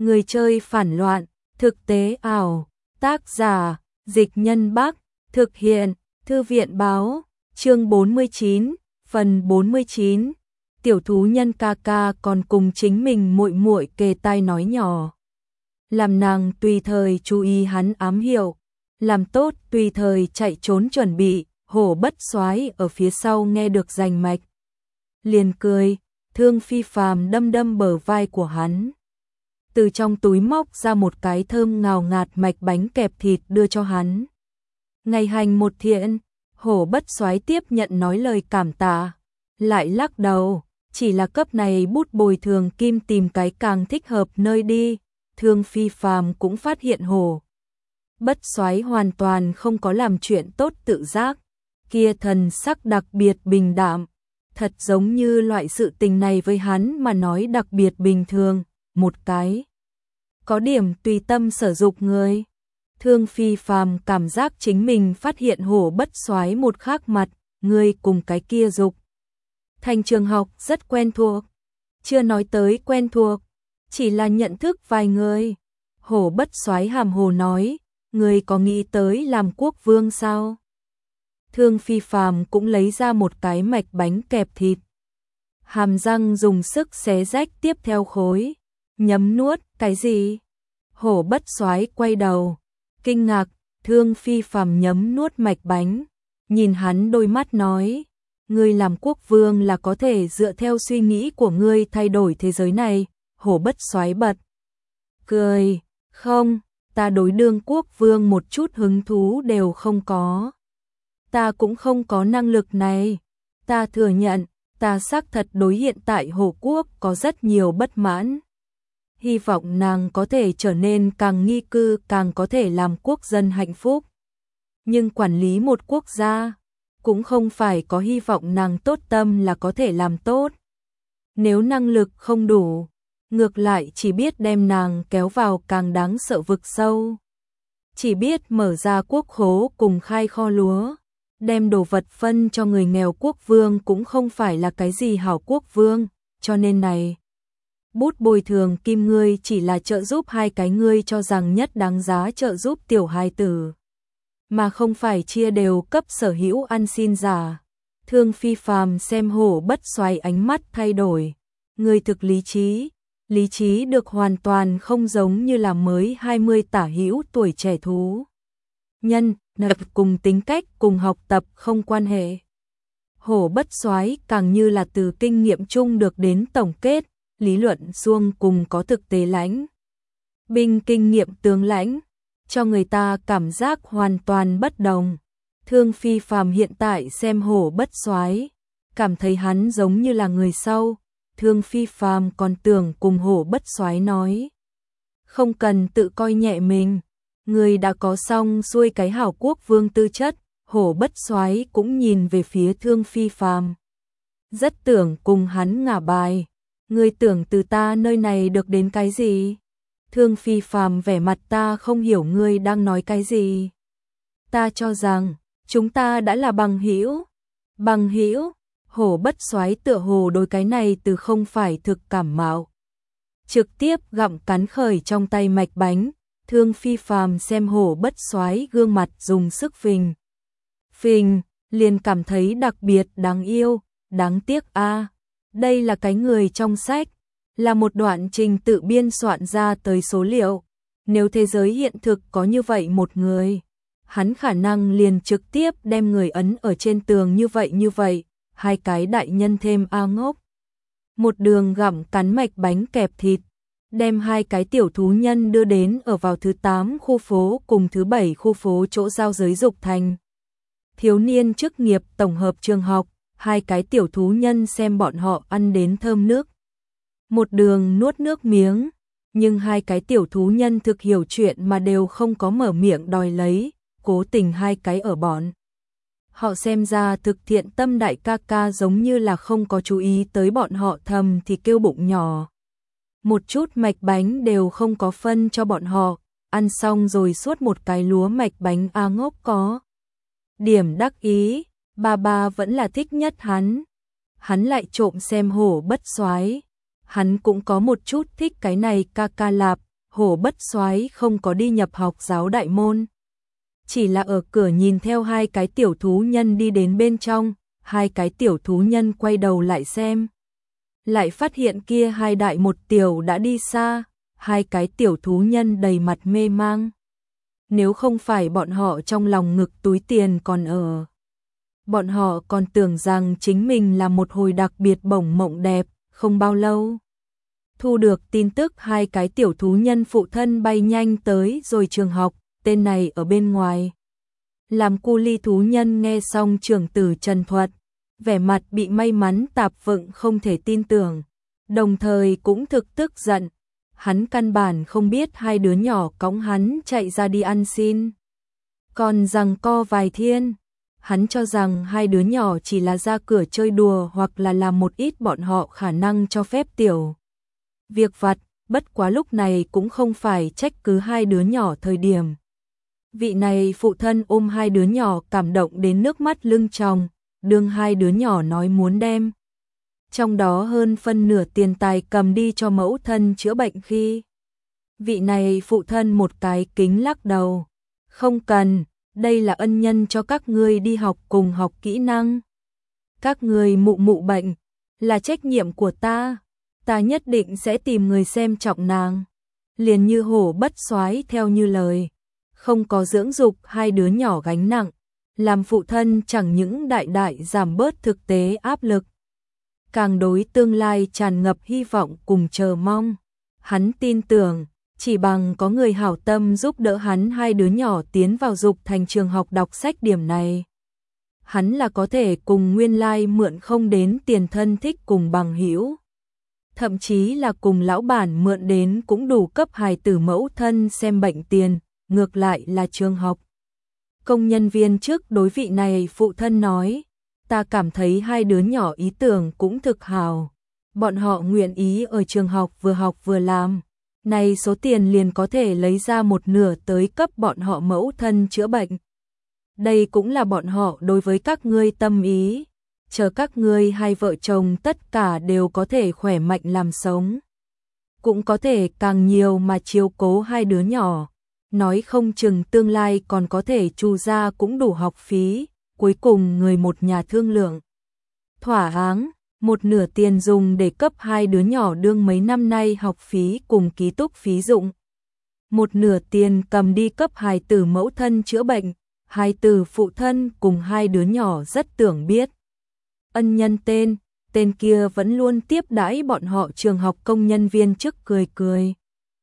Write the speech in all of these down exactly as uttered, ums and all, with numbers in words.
Người chơi phản loạn, thực tế ảo, tác giả, Dịch Nhân Bắc, thực hiện, Thư viện báo, chương bốn mươi chín, phần bốn mươi chín. Tiểu thú nhân ca ca còn cùng chính mình muội muội kề tai nói nhỏ. Làm nàng tùy thời chú ý hắn ám hiệu, làm tốt tùy thời chạy trốn chuẩn bị, hổ bất soái ở phía sau nghe được rành mạch. Liền cười, thương phi phàm đâm đâm bờ vai của hắn. Từ trong túi móc ra một cái thơm ngào ngạt mạch bánh kẹp thịt đưa cho hắn. Ngày hành một thiện, hổ bất soái tiếp nhận nói lời cảm tạ, lại lắc đầu, chỉ là cấp này bút bồi thường kim tìm cái càng thích hợp nơi đi. Thương phi phàm cũng phát hiện hổ bất soái hoàn toàn không có làm chuyện tốt tự giác, kia thần sắc đặc biệt bình đạm, thật giống như loại sự tình này với hắn mà nói đặc biệt bình thường, một cái có điểm tùy tâm sở dục người. Thương phi phàm cảm giác chính mình phát hiện hổ bất soái một khác mặt, người cùng cái kia dục thành trường học rất quen thuộc, chưa nói tới quen thuộc, chỉ là nhận thức vài người. Hổ bất soái hàm hồ nói, người có nghĩ tới làm quốc vương sao? Thương phi phàm cũng lấy ra một cái mạch bánh kẹp thịt, hàm răng dùng sức xé rách tiếp theo khối, nhấm nuốt. Cái gì? Hổ bất soái quay đầu, kinh ngạc. Thương phi phàm nhấm nuốt mạch bánh, nhìn hắn đôi mắt nói, ngươi làm quốc vương là có thể dựa theo suy nghĩ của ngươi thay đổi thế giới này. Hổ bất soái bật cười, không, ta đối đương quốc vương một chút hứng thú đều không có. Ta cũng không có năng lực này. Ta thừa nhận, ta xác thật đối hiện tại hổ quốc có rất nhiều bất mãn. Hy vọng nàng có thể trở nên càng nghi cư, càng có thể làm quốc dân hạnh phúc. Nhưng quản lý một quốc gia, cũng không phải có hy vọng nàng tốt tâm là có thể làm tốt. Nếu năng lực không đủ, ngược lại chỉ biết đem nàng kéo vào càng đáng sợ vực sâu. Chỉ biết mở ra quốc khố cùng khai kho lúa, đem đồ vật phân cho người nghèo. Quốc vương cũng không phải là cái gì hảo quốc vương, cho nên này bút bồi thường kim ngươi chỉ là trợ giúp hai cái ngươi cho rằng nhất đáng giá trợ giúp tiểu hài tử, mà không phải chia đều cấp sở hữu ăn xin giả. Thương phi phàm xem hổ bất soái ánh mắt thay đổi, ngươi thực lý trí, lý trí được hoàn toàn không giống như là mới hai mươi tả hữu tuổi trẻ thú nhân, nập cùng tính cách cùng học tập không quan hệ. Hổ bất soái càng như là từ kinh nghiệm chung được đến tổng kết, lý luận xuông cùng có thực tế lãnh binh kinh nghiệm tướng lãnh, cho người ta cảm giác hoàn toàn bất đồng. Thương phi phàm hiện tại xem hổ bất soái, cảm thấy hắn giống như là người sau. Thương phi phàm còn tưởng cùng hổ bất soái nói, không cần tự coi nhẹ mình, người đã có xong xuôi cái hảo quốc vương tư chất. Hổ bất soái cũng nhìn về phía thương phi phàm, rất tưởng cùng hắn ngả bài, người tưởng từ ta nơi này được đến cái gì? Thương phi phàm vẻ mặt, ta không hiểu ngươi đang nói cái gì. Ta cho rằng chúng ta đã là bằng hữu. Bằng hữu? Hổ bất soái tựa hồ đối cái này từ không phải thực cảm mạo, trực tiếp gặm cắn khởi trong tay mạch bánh. Thương phi phàm xem hổ bất soái gương mặt dùng sức phình phình, liền cảm thấy đặc biệt đáng yêu. Đáng tiếc a, à, đây là cái người trong sách, là một đoạn trình tự biên soạn ra tới số liệu. Nếu thế giới hiện thực có như vậy một người, hắn khả năng liền trực tiếp đem người ấn ở trên tường như vậy như vậy. Hai cái đại nhân thêm a ngốc, một đường gặm cắn mạch bánh kẹp thịt, đem hai cái tiểu thú nhân đưa đến ở vào thứ tám khu phố cùng thứ bảy khu phố chỗ giao giới dục thành thiếu niên chức nghiệp tổng hợp trường học. Hai cái tiểu thú nhân xem bọn họ ăn đến thơm nước, một đường nuốt nước miếng, nhưng hai cái tiểu thú nhân thực hiểu chuyện mà đều không có mở miệng đòi lấy. Cố tình hai cái ở bọn họ xem ra thực thiện tâm đại ca ca giống như là không có chú ý tới bọn họ, thầm thì kêu bụng nhỏ, một chút mạch bánh đều không có phân cho bọn họ. Ăn xong rồi suốt một cái lúa mạch bánh. A ngốc có điểm đắc ý, ba ba vẫn là thích nhất hắn. Hắn lại trộm xem hổ bất soái, hắn cũng có một chút thích cái này ca ca lạp. Hổ Bất Soái không có đi nhập học giáo đại môn, chỉ là ở cửa nhìn theo hai cái tiểu thú nhân đi đến bên trong, hai cái tiểu thú nhân quay đầu lại xem, lại phát hiện kia hai đại một tiểu đã đi xa, hai cái tiểu thú nhân đầy mặt mê mang. Nếu không phải bọn họ trong lòng ngực túi tiền còn ở, bọn họ còn tưởng rằng chính mình là một hồi đặc biệt bổng mộng đẹp, không bao lâu. Thu được tin tức hai cái tiểu thú nhân phụ thân bay nhanh tới rồi trường học, tên này ở bên ngoài. Làm cu ly thú nhân nghe xong trưởng tử trần thuật, vẻ mặt bị may mắn tạp vựng không thể tin tưởng, đồng thời cũng thực tức giận. Hắn căn bản không biết hai đứa nhỏ cõng hắn chạy ra đi ăn xin. Còn giằng co vài thiên, hắn cho rằng hai đứa nhỏ chỉ là ra cửa chơi đùa hoặc là làm một ít bọn họ khả năng cho phép tiểu việc vặt, bất quá lúc này cũng không phải trách cứ hai đứa nhỏ thời điểm. Vị này phụ thân ôm hai đứa nhỏ cảm động đến nước mắt lưng tròng, đương hai đứa nhỏ nói muốn đem trong đó hơn phân nửa tiền tài cầm đi cho mẫu thân chữa bệnh khi. Vị này phụ thân một cái kính lắc đầu, không cần, đây là ân nhân cho các ngươi đi học cùng học kỹ năng. Các ngươi mụ mụ bệnh, là trách nhiệm của ta, ta nhất định sẽ tìm người xem trọng nàng. Liền như Hổ Bất Soái theo như lời, không có dưỡng dục hai đứa nhỏ gánh nặng, làm phụ thân chẳng những đại đại giảm bớt thực tế áp lực, càng đối tương lai tràn ngập hy vọng cùng chờ mong. Hắn tin tưởng, chỉ bằng có người hảo tâm giúp đỡ hắn hai đứa nhỏ tiến vào dục thành trường học đọc sách điểm này, hắn là có thể cùng nguyên lai mượn không đến tiền thân thích cùng bằng hữu, thậm chí là cùng lão bản mượn đến cũng đủ cấp hài tử mẫu thân xem bệnh tiền, ngược lại là trường học. Công nhân viên trước đối vị này phụ thân nói, ta cảm thấy hai đứa nhỏ ý tưởng cũng thực hào, bọn họ nguyện ý ở trường học vừa học vừa làm, này số tiền liền có thể lấy ra một nửa tới cấp bọn họ mẫu thân chữa bệnh. Đây cũng là bọn họ đối với các ngươi tâm ý, chờ các ngươi hai vợ chồng tất cả đều có thể khỏe mạnh làm sống, cũng có thể càng nhiều mà chiếu cố hai đứa nhỏ, nói không chừng tương lai còn có thể chu ra cũng đủ học phí. Cuối cùng người một nhà thương lượng thỏa áng, một nửa tiền dùng để cấp hai đứa nhỏ đương mấy năm nay học phí cùng ký túc phí dụng, một nửa tiền cầm đi cấp hài tử mẫu thân chữa bệnh. Hài tử phụ thân cùng hai đứa nhỏ rất tưởng biết ân nhân tên, tên kia vẫn luôn tiếp đãi bọn họ trường học công nhân viên chức cười cười,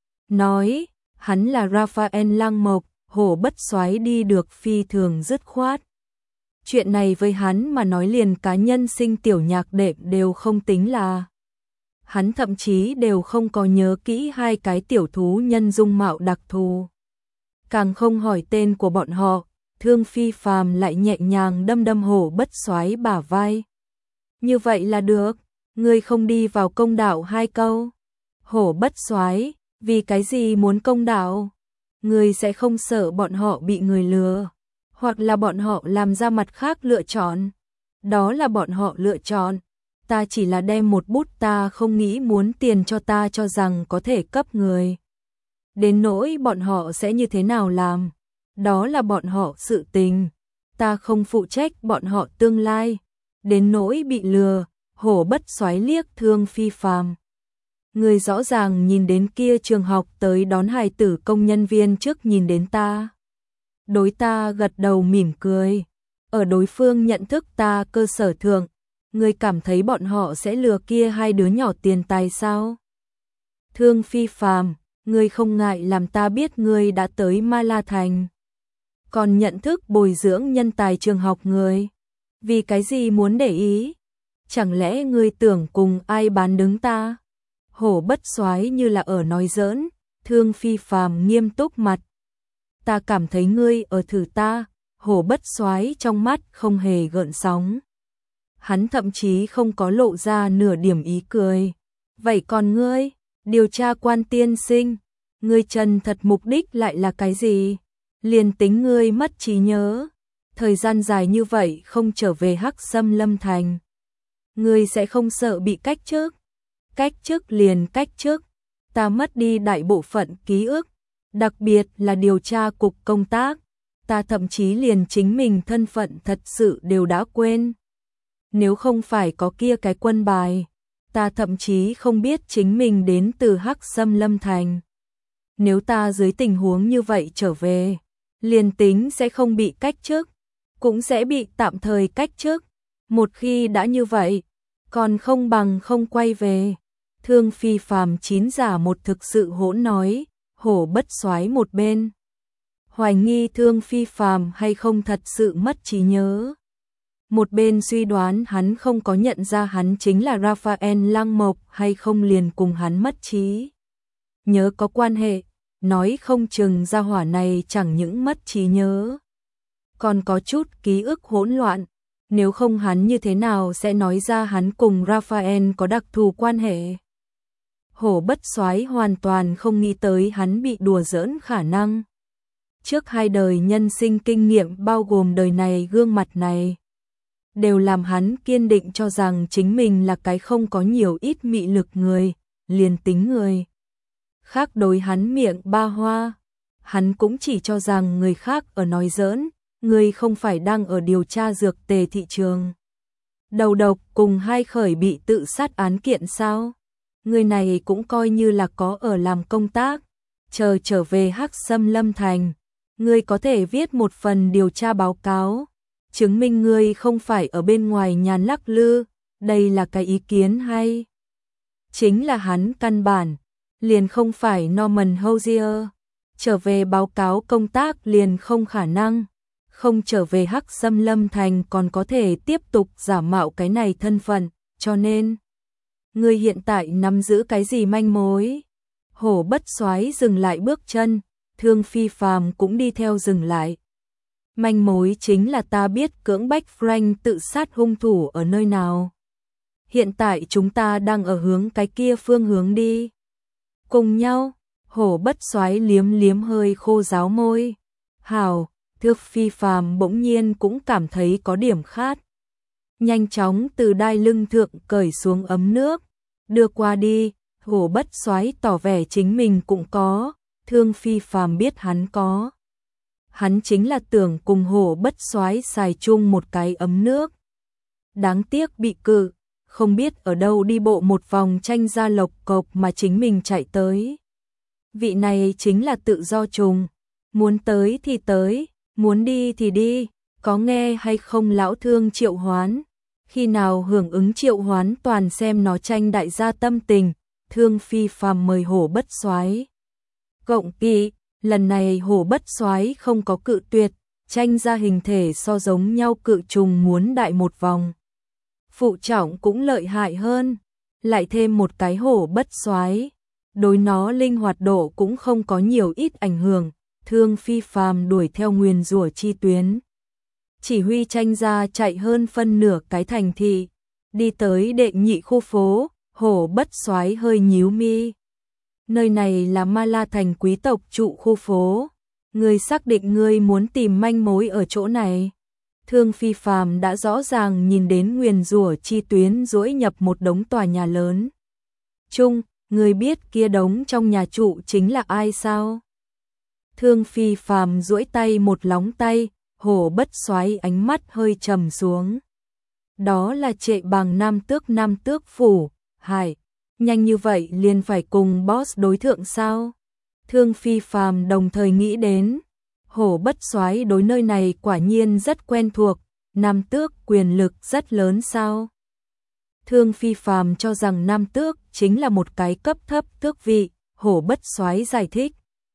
nói hắn là Raphael Lăng Mộc. Hổ Bất Soái đi được phi thường dứt khoát. Chuyện này với hắn mà nói liền cá nhân sinh tiểu nhạc đệm đều không tính là. Hắn thậm chí đều không có nhớ kỹ hai cái tiểu thú nhân dung mạo đặc thù. Càng không hỏi tên của bọn họ, Thương Phi Phàm lại nhẹ nhàng đâm đâm Hổ Bất Soái bả vai. Như vậy là được, ngươi không đi vào công đạo hai câu. Hổ Bất Soái, vì cái gì muốn công đạo? Ngươi sẽ không sợ bọn họ bị người lừa, hoặc là bọn họ làm ra mặt khác lựa chọn. Đó là bọn họ lựa chọn, ta chỉ là đem một bút ta không nghĩ muốn tiền cho ta cho rằng có thể cấp người. Đến nỗi bọn họ sẽ như thế nào làm, đó là bọn họ sự tình, ta không phụ trách bọn họ tương lai. Đến nỗi bị lừa, Hổ Bất Soái liếc Thương Phi Phàm. Người rõ ràng nhìn đến kia trường học tới đón hài tử công nhân viên trước nhìn đến ta. Đối ta gật đầu mỉm cười. Ở đối phương nhận thức ta cơ sở thượng, người cảm thấy bọn họ sẽ lừa kia hai đứa nhỏ tiền tài sao? Thương Phi Phàm, người không ngại làm ta biết người đã tới Ma La Thành. Còn nhận thức bồi dưỡng nhân tài trường học người. Vì cái gì muốn để ý? Chẳng lẽ người tưởng cùng ai bán đứng ta? Hổ Bất Soái như là ở nói giỡn. Thương Phi Phàm nghiêm túc mặt. Ta cảm thấy ngươi ở thử ta. Hổ Bất Soái trong mắt không hề gợn sóng. Hắn thậm chí không có lộ ra nửa điểm ý cười. Vậy còn ngươi, điều tra quan tiên sinh, ngươi chân thật mục đích lại là cái gì? Liền tính ngươi mất trí nhớ, thời gian dài như vậy không trở về Hắc Sâm Lâm Thành, ngươi sẽ không sợ bị cách chức? Cách chức liền cách chức, ta mất đi đại bộ phận ký ức, đặc biệt là điều tra cục công tác, ta thậm chí liền chính mình thân phận thật sự đều đã quên. Nếu không phải có kia cái quân bài, ta thậm chí không biết chính mình đến từ Hắc Xâm Lâm Thành. Nếu ta dưới tình huống như vậy trở về, liền tính sẽ không bị cách chức, cũng sẽ bị tạm thời cách chức. Một khi đã như vậy, còn không bằng không quay về. Thương Phi Phàm chín giả một thực sự hỗn nói, Hổ Bất Soái một bên hoài nghi Thương Phi Phàm hay không thật sự mất trí nhớ. Một bên suy đoán hắn không có nhận ra hắn chính là Raphael Lăng Mộc hay không liền cùng hắn mất trí nhớ có quan hệ, nói không chừng gia hỏa này chẳng những mất trí nhớ, còn có chút ký ức hỗn loạn, nếu không hắn như thế nào sẽ nói ra hắn cùng Raphael có đặc thù quan hệ. Hổ Bất Soái hoàn toàn không nghĩ tới hắn bị đùa giỡn khả năng. Trước hai đời nhân sinh kinh nghiệm bao gồm đời này gương mặt này, đều làm hắn kiên định cho rằng chính mình là cái không có nhiều ít mị lực người, liền tính người khác đối hắn miệng ba hoa, hắn cũng chỉ cho rằng người khác ở nói giỡn, người không phải đang ở điều tra dược tề thị trường đầu độc cùng hai khởi bị tự sát án kiện sao? Người này cũng coi như là có ở làm công tác, chờ trở về Hắc Xâm Lâm Thành, người có thể viết một phần điều tra báo cáo, chứng minh người không phải ở bên ngoài nhàn lắc lư, đây là cái ý kiến hay. Chính là hắn căn bản, liền không phải Norman Hosier, trở về báo cáo công tác liền không khả năng, không trở về Hắc Xâm Lâm Thành còn có thể tiếp tục giả mạo cái này thân phận, cho nên người hiện tại nắm giữ cái gì manh mối? Hổ Bất Soái dừng lại bước chân, Thương Phi Phàm cũng đi theo dừng lại. Manh mối chính là ta biết cưỡng bách Frank tự sát hung thủ ở nơi nào. Hiện tại chúng ta đang ở hướng cái kia phương hướng đi. Cùng nhau, Hổ Bất Soái liếm liếm hơi khô ráo môi. Hảo, Thương Phi Phàm bỗng nhiên cũng cảm thấy có điểm khát. Nhanh chóng từ đai lưng thượng cởi xuống ấm nước, đưa qua đi. Hổ Bất Soái tỏ vẻ chính mình cũng có, Thương Phi Phàm biết hắn có. Hắn chính là tưởng cùng Hổ Bất Soái xài chung một cái ấm nước. Đáng tiếc bị cự, không biết ở đâu đi bộ một vòng tranh ra lộc cộc mà chính mình chạy tới. Vị này chính là tự do trùng, muốn tới thì tới, muốn đi thì đi, có nghe hay không lão Thương triệu hoán. Khi nào hưởng ứng triệu hoán toàn xem nó tranh đại gia tâm tình, Thương Phi Phàm mời Hổ Bất Soái cộng kỵ, lần này Hổ Bất Soái không có cự tuyệt, tranh ra hình thể so giống nhau cự trùng muốn đại một vòng. Phụ trọng cũng lợi hại hơn, lại thêm một cái Hổ Bất Soái, đối nó linh hoạt độ cũng không có nhiều ít ảnh hưởng, Thương Phi Phàm đuổi theo nguyền rủa chi tuyến. Chỉ huy tranh ra chạy hơn phân nửa cái thành thị, đi tới đệ nhị khu phố, Hổ Bất Soái hơi nhíu mi. Nơi này là Ma La Thành quý tộc trụ khu phố, người xác định người muốn tìm manh mối ở chỗ này. Thương Phi Phàm đã rõ ràng nhìn đến nguyền rủa chi tuyến duỗi nhập một đống tòa nhà lớn. Chung, người biết kia đống trong nhà trụ chính là ai sao? Thương Phi Phàm duỗi tay một lóng tay, Hổ Bất Soái ánh mắt hơi trầm xuống. Đó là Trệ Bàng Nam Tước Nam Tước phủ, hải, nhanh như vậy liền phải cùng boss đối thượng sao? Thương Phi Phàm đồng thời nghĩ đến, Hổ Bất Soái đối nơi này quả nhiên rất quen thuộc, Nam Tước quyền lực rất lớn sao? Thương Phi Phàm cho rằng Nam Tước chính là một cái cấp thấp tước vị, Hổ Bất Soái giải thích.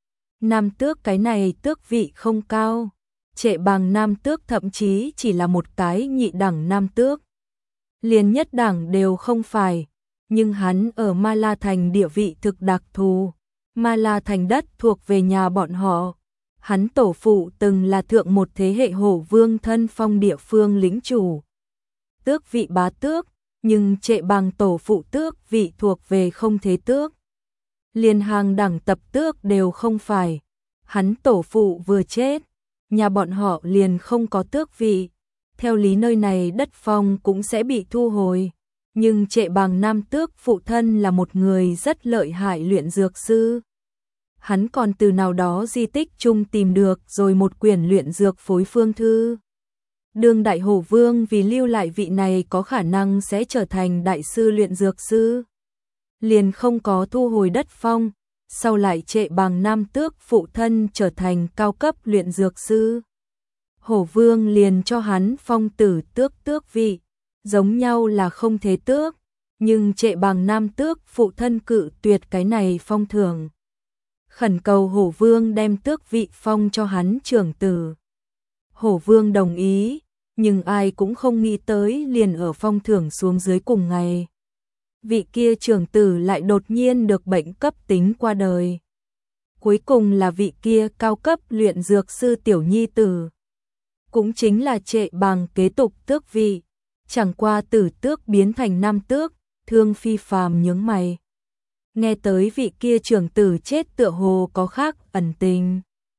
Nam Tước cái này tước vị không cao. Trệ Bàng Nam Tước thậm chí chỉ là một cái nhị đẳng Nam Tước. Liền nhất đẳng đều không phải, nhưng hắn ở Ma La Thành địa vị thực đặc thù. Ma La Thành đất thuộc về nhà bọn họ. Hắn tổ phụ từng là thượng một thế hệ hổ vương thân phong địa phương lĩnh chủ. Tước vị bá tước, nhưng Trệ Bàng tổ phụ tước vị thuộc về không thế tước. Liền hàng đẳng tập tước đều không phải. Hắn tổ phụ vừa chết, nhà bọn họ liền không có tước vị, theo lý nơi này đất phong cũng sẽ bị thu hồi. Nhưng Trệ Bàng Nam Tước phụ thân là một người rất lợi hại luyện dược sư. Hắn còn từ nào đó di tích chung tìm được rồi một quyển luyện dược phối phương thư. Đương đại hổ vương vì lưu lại vị này có khả năng sẽ trở thành đại sư luyện dược sư, liền không có thu hồi đất phong, sau lại Trệ Bàng Nam Tước phụ thân trở thành cao cấp luyện dược sư. Hổ vương liền cho hắn phong tử tước tước vị, giống nhau là không thể tước, nhưng Trệ Bàng Nam Tước phụ thân cự tuyệt cái này phong thưởng. Khẩn cầu hổ vương đem tước vị phong cho hắn trưởng tử. Hổ vương đồng ý, nhưng ai cũng không nghĩ tới liền ở phong thưởng xuống dưới cùng ngày. Vị kia trưởng tử lại đột nhiên được bệnh cấp tính qua đời. Cuối cùng là vị kia cao cấp luyện dược sư tiểu nhi tử. Cũng chính là Trệ Bàng kế tục tước vị, chẳng qua tử tước biến thành nam tước, Thương Phi Phàm nhướng mày. Nghe tới vị kia trưởng tử chết tựa hồ có khác ẩn tình.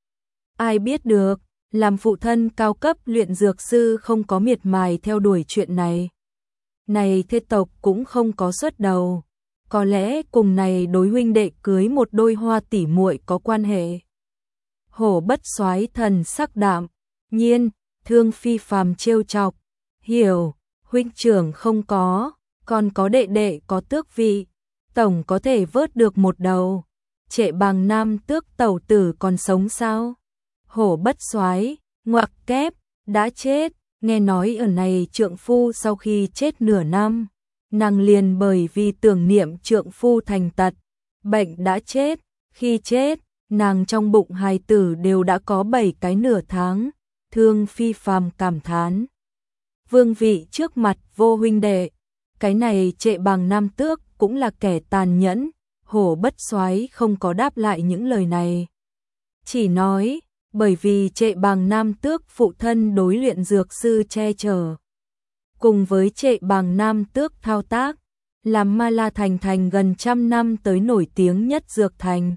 Ai biết được, làm phụ thân cao cấp luyện dược sư không có miệt mài theo đuổi chuyện này. Này thế tộc cũng không có xuất đầu, có lẽ cùng này đối huynh đệ cưới một đôi hoa tỷ muội có quan hệ. Hổ Bất Soái thần sắc đạm, nhiên, Thương Phi Phàm trêu chọc, hiểu, huynh trưởng không có, còn có đệ đệ có tước vị, tổng có thể vớt được một đầu. Trệ Bàng Nam Tước tẩu tử còn sống sao? Hổ Bất Soái, ngoặc kép, đã chết, nghe nói ở này trượng phu sau khi chết nửa năm, nàng liền bởi vì tưởng niệm trượng phu thành tật, bệnh đã chết, khi chết, nàng trong bụng hài tử đều đã có bảy cái nửa tháng. Thương Phi Phàm cảm thán. Vương vị trước mặt vô huynh đệ, cái này Trệ Bàng Nam Tước cũng là kẻ tàn nhẫn. Hổ Bất Soái không có đáp lại những lời này, chỉ nói bởi vì Trệ Bàng Nam Tước phụ thân đối luyện dược sư che chở, cùng với Trệ Bàng Nam Tước thao tác, làm Ma La Thành thành gần trăm năm tới nổi tiếng nhất dược thành.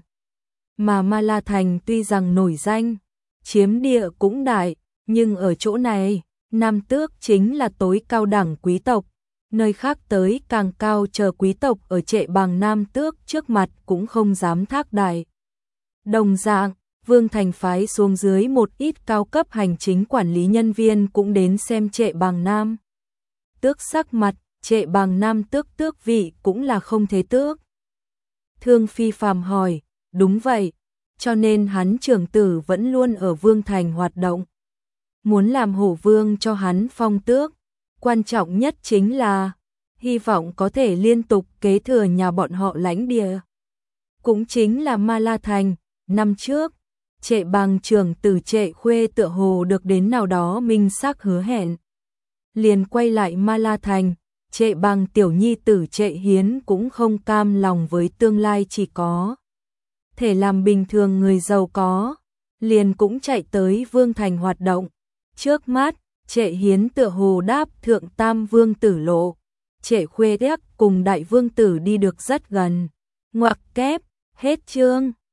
Mà Ma La Thành tuy rằng nổi danh, chiếm địa cũng đại, nhưng ở chỗ này, Nam Tước chính là tối cao đẳng quý tộc, nơi khác tới càng cao chờ quý tộc ở Trệ Bàng Nam Tước trước mặt cũng không dám thác đại. Đồng dạng, Vương Thành phái xuống dưới một ít cao cấp hành chính quản lý nhân viên cũng đến xem Trệ Bàng Nam Tước sắc mặt, Trệ Bàng Nam Tước tước vị cũng là không thể tước. Thương Phi Phàm hỏi, đúng vậy, cho nên hắn trưởng tử vẫn luôn ở Vương Thành hoạt động. Muốn làm hổ vương cho hắn phong tước, quan trọng nhất chính là hy vọng có thể liên tục kế thừa nhà bọn họ lãnh địa. Cũng chính là Ma La Thành, năm trước, Trệ Bàng trưởng tử Trệ Khuê tựa hồ được đến nào đó minh xác hứa hẹn. Liền quay lại Ma La Thành, Trệ Bàng tiểu nhi tử Trệ Hiến cũng không cam lòng với tương lai chỉ có thể làm bình thường người giàu có, liền cũng chạy tới Vương Thành hoạt động. Trước mắt, Trệ Hiến tựa hồ đáp thượng tam vương tử lộ, Trệ Khuê đắc cùng đại vương tử đi được rất gần. Ngoặc kép, hết chương.